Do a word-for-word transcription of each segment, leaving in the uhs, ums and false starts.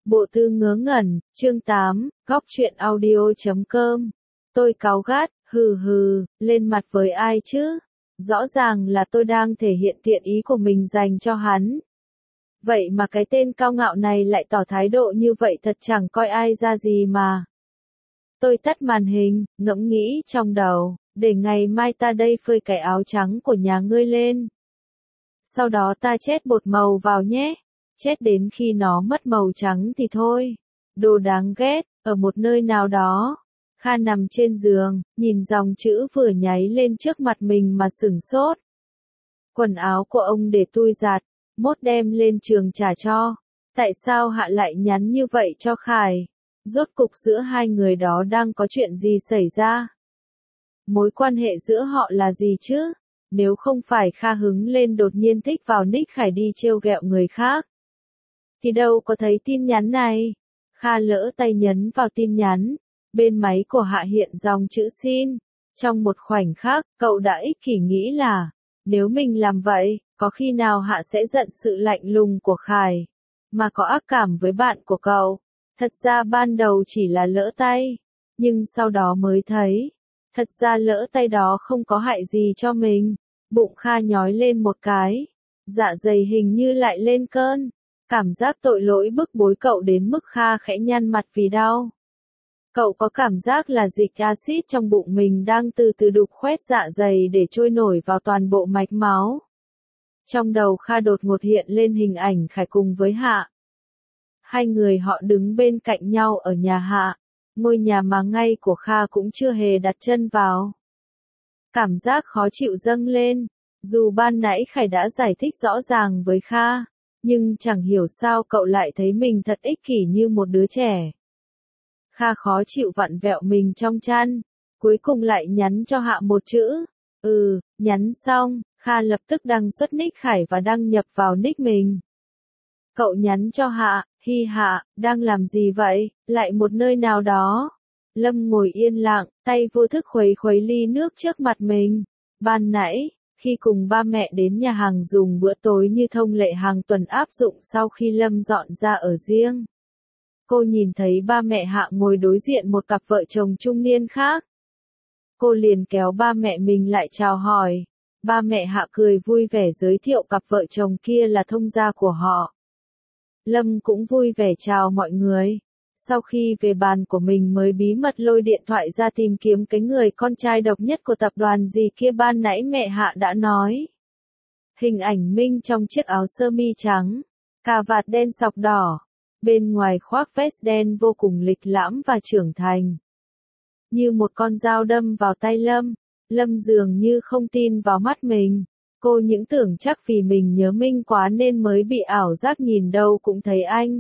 Bộ Tư Ngớ Ngẩn, chương tám, góc truyện audio chấm com. Tôi cáu gắt, hừ hừ, lên mặt với ai chứ? Rõ ràng là tôi đang thể hiện thiện ý của mình dành cho hắn. Vậy mà cái tên cao ngạo này lại tỏ thái độ như vậy, thật chẳng coi ai ra gì mà. Tôi tắt màn hình, ngẫm nghĩ trong đầu, để ngày mai ta đây phơi cái áo trắng của nhà ngươi lên. Sau đó ta chết bột màu vào nhé. Chết đến khi nó mất màu trắng thì thôi. Đồ đáng ghét. Ở một nơi nào đó, Kha nằm trên giường, nhìn dòng chữ vừa nháy lên trước mặt mình mà sửng sốt. Quần áo của ông để tui giặt, mốt đem lên trường trả cho. Tại sao Hạ lại nhắn như vậy cho Khải? Rốt cục giữa hai người đó đang có chuyện gì xảy ra? Mối quan hệ giữa họ là gì chứ? Nếu không phải Kha hứng lên đột nhiên thích vào nick Khải đi trêu ghẹo người khác, thì đâu có thấy tin nhắn này. Kha lỡ tay nhấn vào tin nhắn, bên máy của Hạ hiện dòng chữ xin. Trong một khoảnh khắc, cậu đã ích kỷ nghĩ là, nếu mình làm vậy, có khi nào Hạ sẽ giận sự lạnh lùng của Khải, mà có ác cảm với bạn của cậu. Thật ra ban đầu chỉ là lỡ tay, nhưng sau đó mới thấy, thật ra lỡ tay đó không có hại gì cho mình. Bụng Kha nhói lên một cái, dạ dày hình như lại lên cơn. Cảm giác tội lỗi bức bối cậu đến mức Kha khẽ nhăn mặt vì đau. Cậu có cảm giác là dịch axit trong bụng mình đang từ từ đục khoét dạ dày để trôi nổi vào toàn bộ mạch máu. Trong đầu Kha đột ngột hiện lên hình ảnh Khải cùng với Hạ. Hai người họ đứng bên cạnh nhau ở nhà Hạ, ngôi nhà mà ngay của Kha cũng chưa hề đặt chân vào. Cảm giác khó chịu dâng lên, dù ban nãy Khải đã giải thích rõ ràng với Kha, nhưng chẳng hiểu sao cậu lại thấy mình thật ích kỷ như một đứa trẻ. Kha khó chịu vặn vẹo mình trong chăn, cuối cùng lại nhắn cho Hạ một chữ. Ừ, nhắn xong, Kha lập tức đăng xuất nick Khải và đăng nhập vào nick mình. Cậu nhắn cho Hạ, hi Hạ, đang làm gì vậy, lại một nơi nào đó. Lâm ngồi yên lặng, tay vô thức khuấy khuấy ly nước trước mặt mình. Ban nãy, khi cùng ba mẹ đến nhà hàng dùng bữa tối như thông lệ hàng tuần áp dụng sau khi Lâm dọn ra ở riêng, cô nhìn thấy ba mẹ Hạ ngồi đối diện một cặp vợ chồng trung niên khác. Cô liền kéo ba mẹ mình lại chào hỏi. Ba mẹ Hạ cười vui vẻ giới thiệu cặp vợ chồng kia là thông gia của họ. Lâm cũng vui vẻ chào mọi người. Sau khi về bàn của mình mới bí mật lôi điện thoại ra tìm kiếm cái người con trai độc nhất của tập đoàn gì kia ban nãy mẹ Hạ đã nói. Hình ảnh Minh trong chiếc áo sơ mi trắng, cà vạt đen sọc đỏ, bên ngoài khoác vest đen vô cùng lịch lãm và trưởng thành. Như một con dao đâm vào tay Lâm, Lâm dường như không tin vào mắt mình. Cô những tưởng chắc vì mình nhớ Minh quá nên mới bị ảo giác nhìn đâu cũng thấy anh.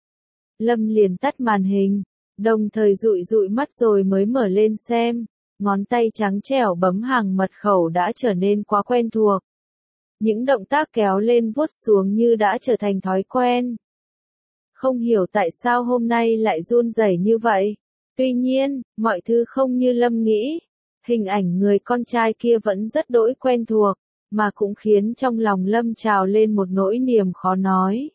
Lâm liền tắt màn hình, đồng thời dụi dụi mắt rồi mới mở lên xem. Ngón tay trắng trẻo bấm hàng mật khẩu đã trở nên quá quen thuộc. Những động tác kéo lên vuốt xuống như đã trở thành thói quen. Không hiểu tại sao hôm nay lại run rẩy như vậy. Tuy nhiên, mọi thứ không như Lâm nghĩ. Hình ảnh người con trai kia vẫn rất đỗi quen thuộc, mà cũng khiến trong lòng Lâm trào lên một nỗi niềm khó nói.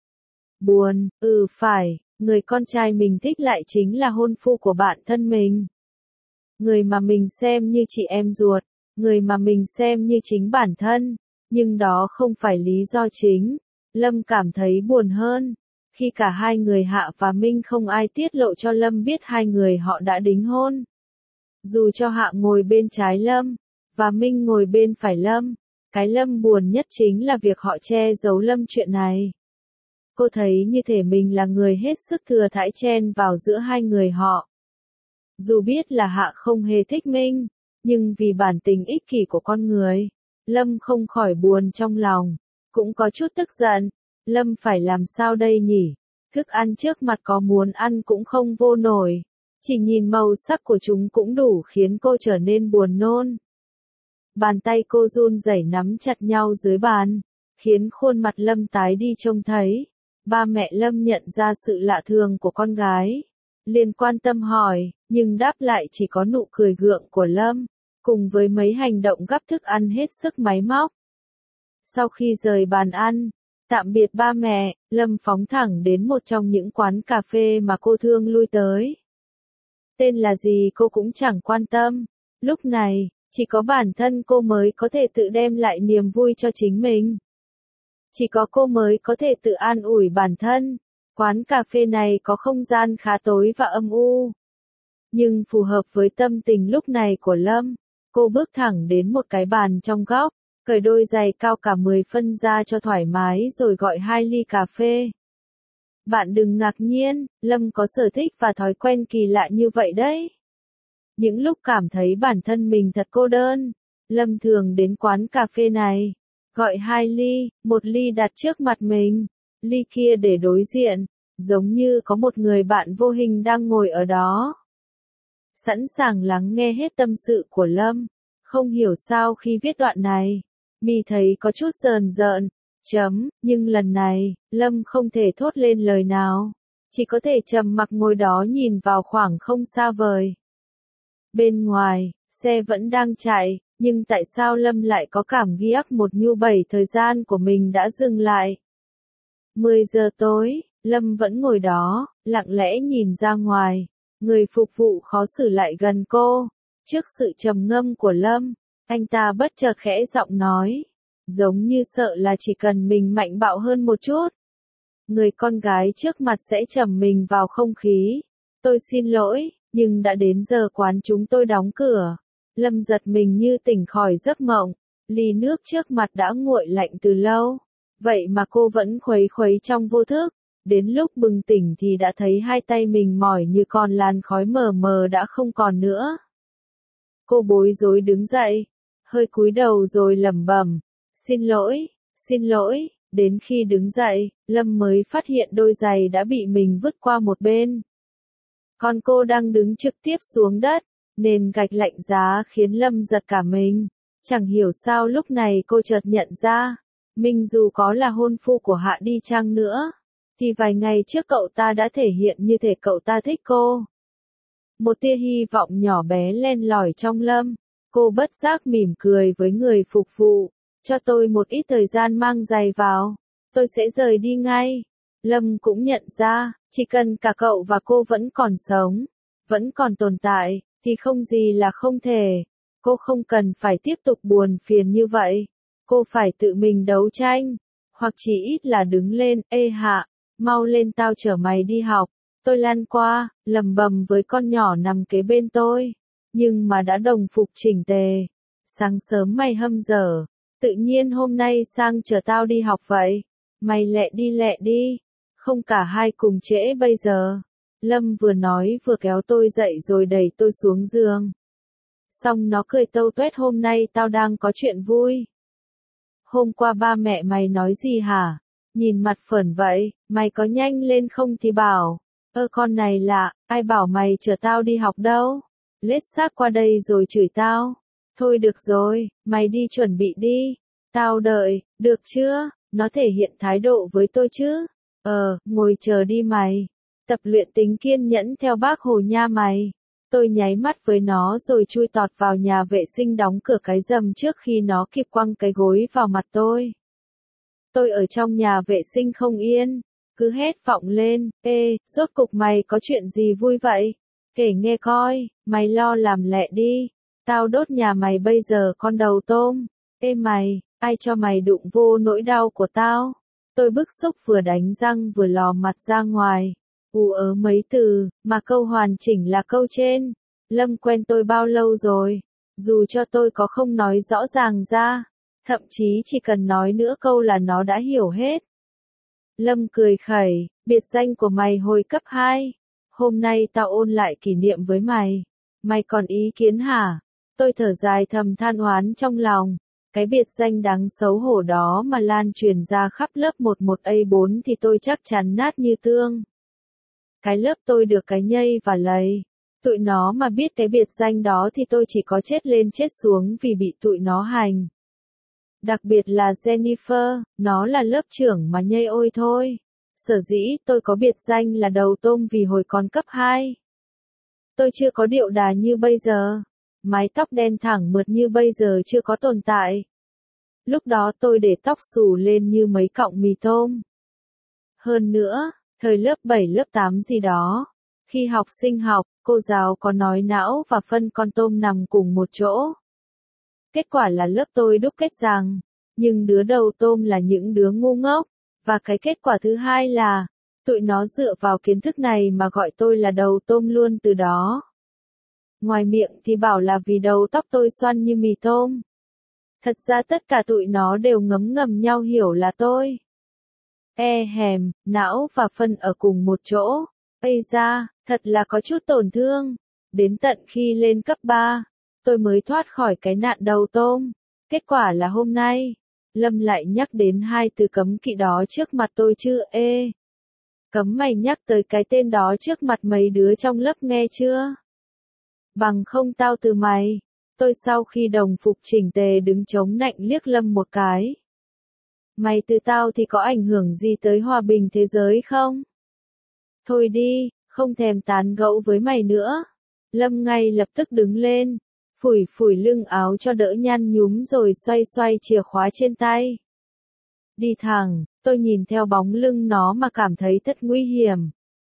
Buồn, ừ phải, người con trai mình thích lại chính là hôn phu của bạn thân mình. Người mà mình xem như chị em ruột, người mà mình xem như chính bản thân, nhưng đó không phải lý do chính. Lâm cảm thấy buồn hơn, khi cả hai người Hạ và Minh không ai tiết lộ cho Lâm biết hai người họ đã đính hôn. Dù cho Hạ ngồi bên trái Lâm, và Minh ngồi bên phải Lâm, cái Lâm buồn nhất chính là việc họ che giấu Lâm chuyện này. Cô thấy như thể mình là người hết sức thừa thãi chen vào giữa hai người họ. Dù biết là Hạ không hề thích Minh, nhưng vì bản tính ích kỷ của con người, Lâm không khỏi buồn trong lòng, cũng có chút tức giận. Lâm phải làm sao đây nhỉ? Thức ăn trước mặt có muốn ăn cũng không vô nổi. Chỉ nhìn màu sắc của chúng cũng đủ khiến cô trở nên buồn nôn. Bàn tay cô run rẩy nắm chặt nhau dưới bàn, khiến khuôn mặt Lâm tái đi trông thấy. Ba mẹ Lâm nhận ra sự lạ thường của con gái, liền quan tâm hỏi, nhưng đáp lại chỉ có nụ cười gượng của Lâm, cùng với mấy hành động gắp thức ăn hết sức máy móc. Sau khi rời bàn ăn, Tạm biệt ba mẹ, Lâm phóng thẳng đến một trong những quán cà phê mà cô thường lui tới. Tên là gì cô cũng chẳng quan tâm. Lúc này, chỉ có bản thân cô mới có thể tự đem lại niềm vui cho chính mình. Chỉ có cô mới có thể tự an ủi bản thân. Quán cà phê này có không gian khá tối và âm u. Nhưng phù hợp với tâm tình lúc này của Lâm. Cô bước thẳng đến một cái bàn trong góc, cởi đôi giày cao cả mười phân ra cho thoải mái rồi gọi hai ly cà phê. Bạn đừng ngạc nhiên, Lâm có sở thích và thói quen kỳ lạ như vậy đấy. Những lúc cảm thấy bản thân mình thật cô đơn, Lâm thường đến quán cà phê này, gọi hai ly, một ly đặt trước mặt mình, ly kia để đối diện, giống như có một người bạn vô hình đang ngồi ở đó. Sẵn sàng lắng nghe hết tâm sự của Lâm. Không hiểu sao khi viết đoạn này, mi thấy có chút rờn rợn, chấm, nhưng lần này, Lâm không thể thốt lên lời nào. Chỉ có thể trầm mặc ngồi đó nhìn vào khoảng không xa vời. Bên ngoài, xe vẫn đang chạy, nhưng tại sao Lâm lại có cảm giác một nhu bảy thời gian của mình đã dừng lại. mười giờ tối, Lâm vẫn ngồi đó, lặng lẽ nhìn ra ngoài. Người phục vụ khó xử lại gần cô. Trước sự trầm ngâm của Lâm, anh ta bất chợt khẽ giọng nói, giống như sợ là chỉ cần mình mạnh bạo hơn một chút, người con gái trước mặt sẽ trầm mình vào không khí. Tôi xin lỗi, nhưng đã đến giờ quán chúng tôi đóng cửa. Lâm giật mình như tỉnh khỏi giấc mộng, ly nước trước mặt đã nguội lạnh từ lâu, vậy mà cô vẫn khuấy khuấy trong vô thức. Đến lúc bừng tỉnh thì đã thấy hai tay mình mỏi như con làn khói mờ mờ đã không còn nữa. Cô bối rối đứng dậy, hơi cúi đầu rồi lẩm bẩm, xin lỗi, xin lỗi, đến khi đứng dậy, Lâm mới phát hiện đôi giày đã bị mình vứt qua một bên. Còn cô đang đứng trực tiếp xuống đất, nền gạch lạnh giá khiến Lâm giật cả mình. Chẳng hiểu sao lúc này cô chợt nhận ra, mình dù có là hôn phu của Hạ đi chăng nữa, thì vài ngày trước cậu ta đã thể hiện như thể cậu ta thích cô. Một tia hy vọng nhỏ bé len lỏi trong Lâm, cô bất giác mỉm cười với người phục vụ, cho tôi một ít thời gian mang giày vào, tôi sẽ rời đi ngay. Lâm cũng nhận ra, chỉ cần cả cậu và cô vẫn còn sống, vẫn còn tồn tại, thì không gì là không thể. Cô không cần phải tiếp tục buồn phiền như vậy, cô phải tự mình đấu tranh, hoặc chỉ ít là đứng lên, ê Hạ, mau lên tao chở mày đi học. Tôi lăn qua, lầm bầm với con nhỏ nằm kế bên tôi, nhưng mà đã đồng phục chỉnh tề. Sáng sớm mày hâm dở, tự nhiên hôm nay sang chở tao đi học vậy, mày lẹ đi lẹ đi, không cả hai cùng trễ bây giờ. Lâm vừa nói vừa kéo tôi dậy rồi đẩy tôi xuống giường. Xong nó cười tâu tuét, hôm nay tao đang có chuyện vui. Hôm qua ba mẹ mày nói gì hả? Nhìn mặt phởn vậy, mày có nhanh lên không thì bảo. Ơ con này lạ, ai bảo mày chở tao đi học đâu? Lết xác qua đây rồi chửi tao. Thôi được rồi, mày đi chuẩn bị đi. Tao đợi, được chưa? Nó thể hiện thái độ với tôi chứ. Ờ, ngồi chờ đi mày. Tập luyện tính kiên nhẫn theo bác Hồ nha mày. Tôi nháy mắt với nó rồi chui tọt vào nhà vệ sinh đóng cửa cái rầm trước khi nó kịp quăng cái gối vào mặt tôi. Tôi ở trong nhà vệ sinh không yên, cứ hét vọng lên, ê, rốt cục mày có chuyện gì vui vậy? Kể nghe coi, mày lo làm lẹ đi, tao đốt nhà mày bây giờ con đầu tôm. Ê mày, ai cho mày đụng vô nỗi đau của tao? Tôi bức xúc vừa đánh răng vừa lò mặt ra ngoài. Ù ớ mấy từ, mà câu hoàn chỉnh là câu trên. Lâm quen tôi bao lâu rồi? Dù cho tôi có không nói rõ ràng ra, thậm chí chỉ cần nói nữa câu là nó đã hiểu hết. Lâm cười khẩy, biệt danh của mày hồi cấp hai. Hôm nay tao ôn lại kỷ niệm với mày. Mày còn ý kiến hả? Tôi thở dài thầm than oán trong lòng. Cái biệt danh đáng xấu hổ đó mà lan truyền ra khắp lớp một một A bốn thì tôi chắc chắn nát như tương. Cái lớp tôi được cái nhây và lầy. Tụi nó mà biết cái biệt danh đó thì tôi chỉ có chết lên chết xuống vì bị tụi nó hành. Đặc biệt là Jennifer, nó là lớp trưởng mà nhây ôi thôi. Sở dĩ tôi có biệt danh là đầu tôm vì hồi còn cấp hai. Tôi chưa có điệu đà như bây giờ. Mái tóc đen thẳng mượt như bây giờ chưa có tồn tại. Lúc đó tôi để tóc xù lên như mấy cọng mì tôm. Hơn nữa, thời lớp bảy lớp tám gì đó, khi học sinh học, cô giáo có nói não và phân con tôm nằm cùng một chỗ. Kết quả là lớp tôi đúc kết rằng, nhưng đứa đầu tôm là những đứa ngu ngốc, và cái kết quả thứ hai là, tụi nó dựa vào kiến thức này mà gọi tôi là đầu tôm luôn từ đó. Ngoài miệng thì bảo là vì đầu tóc tôi xoăn như mì tôm. Thật ra tất cả tụi nó đều ngấm ngầm nhau hiểu là tôi. E hèm, não và phân ở cùng một chỗ. Ây da, thật là có chút tổn thương. Đến tận khi lên cấp ba, tôi mới thoát khỏi cái nạn đầu tôm. Kết quả là hôm nay, Lâm lại nhắc đến hai từ cấm kỵ đó trước mặt tôi chứ. Ê, cấm mày nhắc tới cái tên đó trước mặt mấy đứa trong lớp nghe chưa? Bằng không tao từ mày. Tôi sau khi đồng phục chỉnh tề đứng chống nạnh liếc Lâm một cái. Mày từ tao thì có ảnh hưởng gì tới hòa bình thế giới không? Thôi đi, không thèm tán gẫu với mày nữa. Lâm ngay lập tức đứng lên, phủi phủi lưng áo cho đỡ nhăn nhúm rồi xoay xoay chìa khóa trên tay. Đi thẳng, tôi nhìn theo bóng lưng nó mà cảm thấy thật nguy hiểm.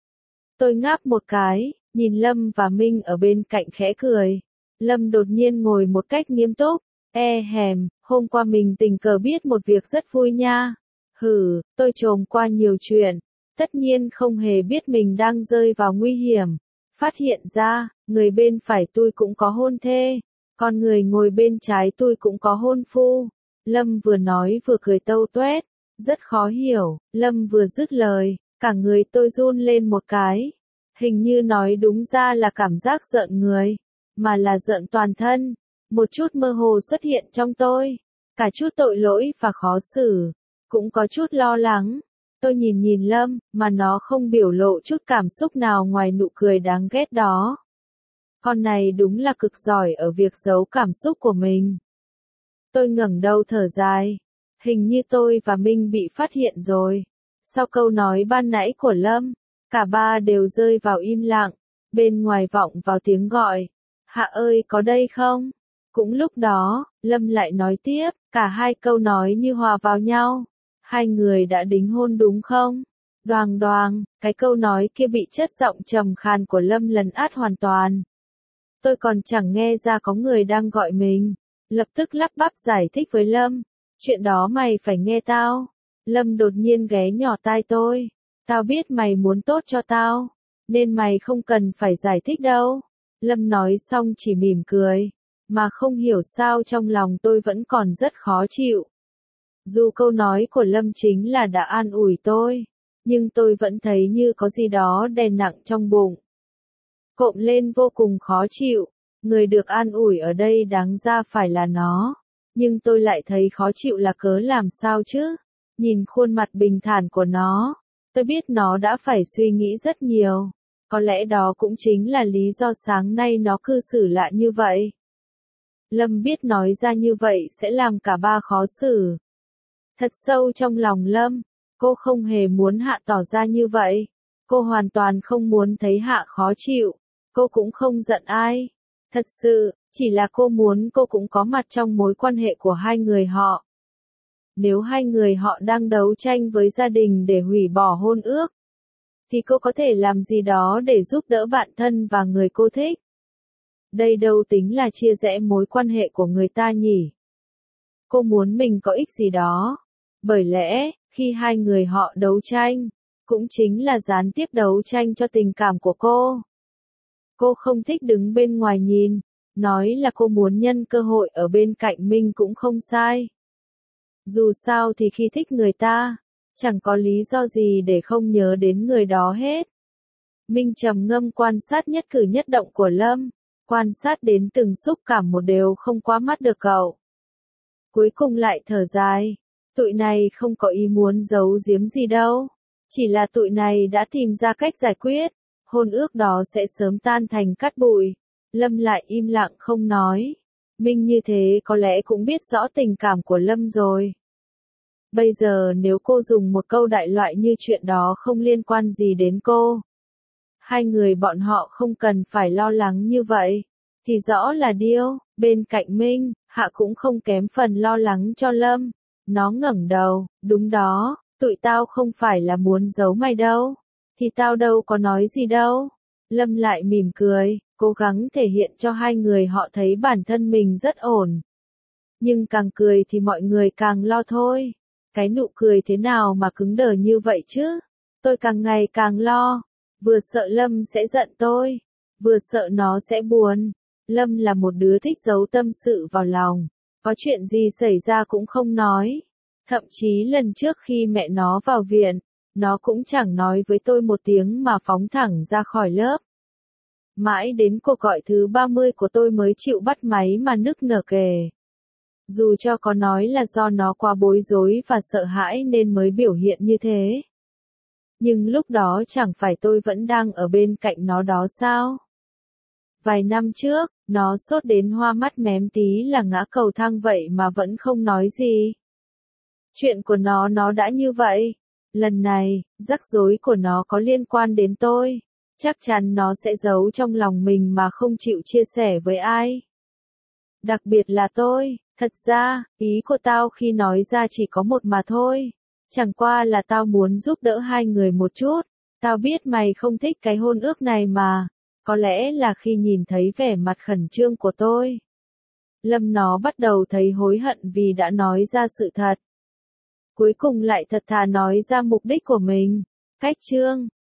Tôi ngáp một cái, nhìn Lâm và Minh ở bên cạnh khẽ cười. Lâm đột nhiên ngồi một cách nghiêm túc. E hèm, hôm qua mình tình cờ biết một việc rất vui nha. Hừ, tôi trồm qua nhiều chuyện. Tất nhiên không hề biết mình đang rơi vào nguy hiểm. Phát hiện ra, người bên phải tôi cũng có hôn thê. Còn người ngồi bên trái tôi cũng có hôn phu. Lâm vừa nói vừa cười tâu tuét. Rất khó hiểu, Lâm vừa dứt lời, cả người tôi run lên một cái. Hình như nói đúng ra là cảm giác giận người, mà là giận toàn thân. Một chút mơ hồ xuất hiện trong tôi, cả chút tội lỗi và khó xử, cũng có chút lo lắng. Tôi nhìn nhìn Lâm, mà nó không biểu lộ chút cảm xúc nào ngoài nụ cười đáng ghét đó. Con này đúng là cực giỏi ở việc giấu cảm xúc của mình. Tôi ngẩng đầu thở dài, hình như tôi và Minh bị phát hiện rồi. Sau câu nói ban nãy của Lâm, cả ba đều rơi vào im lặng, bên ngoài vọng vào tiếng gọi. Hạ ơi có đây không? Cũng lúc đó, Lâm lại nói tiếp, cả hai câu nói như hòa vào nhau. Hai người đã đính hôn đúng không? Đoàng đoàng, cái câu nói kia bị chất giọng trầm khàn của Lâm lấn át hoàn toàn. Tôi còn chẳng nghe ra có người đang gọi mình. Lập tức lắp bắp giải thích với Lâm. Chuyện đó mày phải nghe tao. Lâm đột nhiên ghé nhỏ tai tôi. Tao biết mày muốn tốt cho tao, nên mày không cần phải giải thích đâu. Lâm nói xong chỉ mỉm cười. Mà không hiểu sao trong lòng tôi vẫn còn rất khó chịu. Dù câu nói của Lâm chính là đã an ủi tôi, nhưng tôi vẫn thấy như có gì đó đè nặng trong bụng. Cộm lên vô cùng khó chịu, người được an ủi ở đây đáng ra phải là nó. Nhưng tôi lại thấy khó chịu là cớ làm sao chứ? Nhìn khuôn mặt bình thản của nó, tôi biết nó đã phải suy nghĩ rất nhiều. Có lẽ đó cũng chính là lý do sáng nay nó cư xử lạ như vậy. Lâm biết nói ra như vậy sẽ làm cả ba khó xử. Thật sâu trong lòng Lâm, cô không hề muốn Hạ tỏ ra như vậy. Cô hoàn toàn không muốn thấy Hạ khó chịu. Cô cũng không giận ai. Thật sự, chỉ là cô muốn cô cũng có mặt trong mối quan hệ của hai người họ. Nếu hai người họ đang đấu tranh với gia đình để hủy bỏ hôn ước, thì cô có thể làm gì đó để giúp đỡ bạn thân và người cô thích. Đây đâu tính là chia rẽ mối quan hệ của người ta nhỉ? Cô muốn mình có ích gì đó. Bởi lẽ, khi hai người họ đấu tranh, cũng chính là gián tiếp đấu tranh cho tình cảm của cô. Cô không thích đứng bên ngoài nhìn, nói là cô muốn nhân cơ hội ở bên cạnh mình cũng không sai. Dù sao thì khi thích người ta, chẳng có lý do gì để không nhớ đến người đó hết. Minh trầm ngâm quan sát nhất cử nhất động của Lâm, quan sát đến từng xúc cảm một đều không qua mắt được cậu. Cuối cùng lại thở dài, tụi này không có ý muốn giấu giếm gì đâu, chỉ là tụi này đã tìm ra cách giải quyết, hôn ước đó sẽ sớm tan thành cát bụi. Lâm lại im lặng không nói. Minh như thế có lẽ cũng biết rõ tình cảm của Lâm rồi. Bây giờ nếu cô dùng một câu đại loại như chuyện đó không liên quan gì đến cô, hai người bọn họ không cần phải lo lắng như vậy, thì rõ là điêu. Bên cạnh Minh, Hạ cũng không kém phần lo lắng cho Lâm. Nó ngẩng đầu, đúng đó, tụi tao không phải là muốn giấu mày đâu. Thì tao đâu có nói gì đâu. Lâm lại mỉm cười, cố gắng thể hiện cho hai người họ thấy bản thân mình rất ổn. Nhưng càng cười thì mọi người càng lo thôi. Cái nụ cười thế nào mà cứng đờ như vậy chứ? Tôi càng ngày càng lo. Vừa sợ Lâm sẽ giận tôi, vừa sợ nó sẽ buồn. Lâm là một đứa thích giấu tâm sự vào lòng. Có chuyện gì xảy ra cũng không nói. Thậm chí lần trước khi mẹ nó vào viện, nó cũng chẳng nói với tôi một tiếng mà phóng thẳng ra khỏi lớp. Mãi đến cuộc gọi thứ ba mươi của tôi mới chịu bắt máy mà nức nở kể. Dù cho có nói là do nó quá bối rối và sợ hãi nên mới biểu hiện như thế. Nhưng lúc đó chẳng phải tôi vẫn đang ở bên cạnh nó đó sao? Vài năm trước, nó sốt đến hoa mắt mém tí là ngã cầu thang vậy mà vẫn không nói gì. Chuyện của nó nó đã như vậy. Lần này, rắc rối của nó có liên quan đến tôi. Chắc chắn nó sẽ giấu trong lòng mình mà không chịu chia sẻ với ai. Đặc biệt là tôi. Thật ra, ý của tao khi nói ra chỉ có một mà thôi. Chẳng qua là tao muốn giúp đỡ hai người một chút. Tao biết mày không thích cái hôn ước này mà. Có lẽ là khi nhìn thấy vẻ mặt khẩn trương của tôi. Lâm nó bắt đầu thấy hối hận vì đã nói ra sự thật. Cuối cùng lại thật thà nói ra mục đích của mình. Cách chương